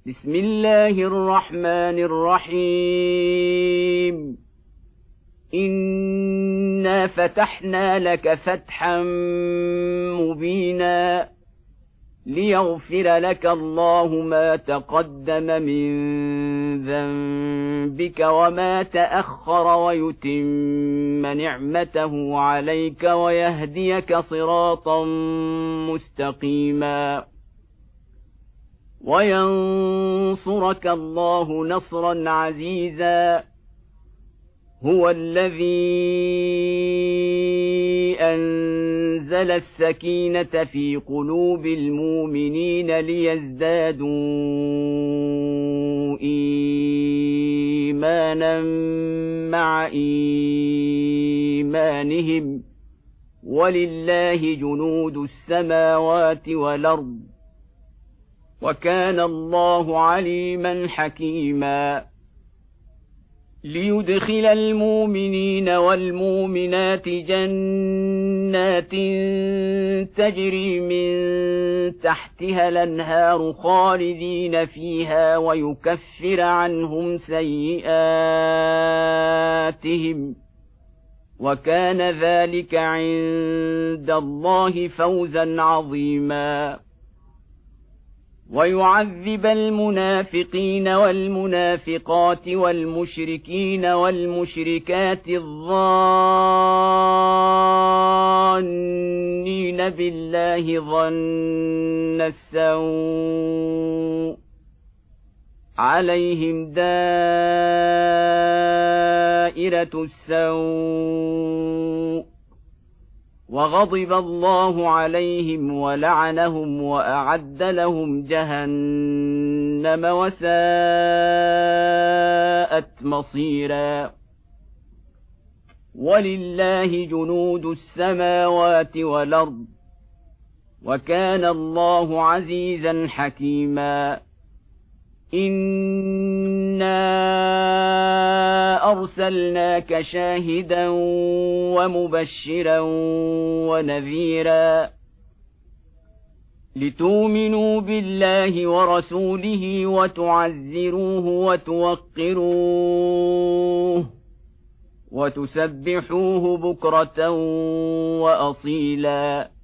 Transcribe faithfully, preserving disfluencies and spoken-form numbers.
بسم الله الرحمن الرحيم إنا فتحنا لك فتحا مبينا ليغفر لك الله ما تقدم من ذنبك وما تأخر ويتم نعمته عليك ويهديك صراطا مستقيما وينصرك الله نصرا عزيزا هو الذي أنزل السكينة في قلوب المؤمنين ليزدادوا إيمانا مع إيمانهم ولله جنود السماوات والأرض وكان الله عليما حكيما ليدخل المؤمنين والمؤمنات جنات تجري من تحتها الأنهار خالدين فيها ويكفر عنهم سيئاتهم وكان ذلك عند الله فوزا عظيما ويعذب المنافقين والمنافقات والمشركين والمشركات الظانين بالله ظن السوء عليهم دائرة السوء وغضب الله عليهم ولعنهم وأعد لهم جهنم وساءت مصيرا ولله جنود السماوات والأرض وكان الله عزيزا حكيما إنا أرسلناك شاهدا ومبشرا ونذيرا لتؤمنوا بالله ورسوله وتعزروه وتوقروه وتسبحوه بكرة وأصيلا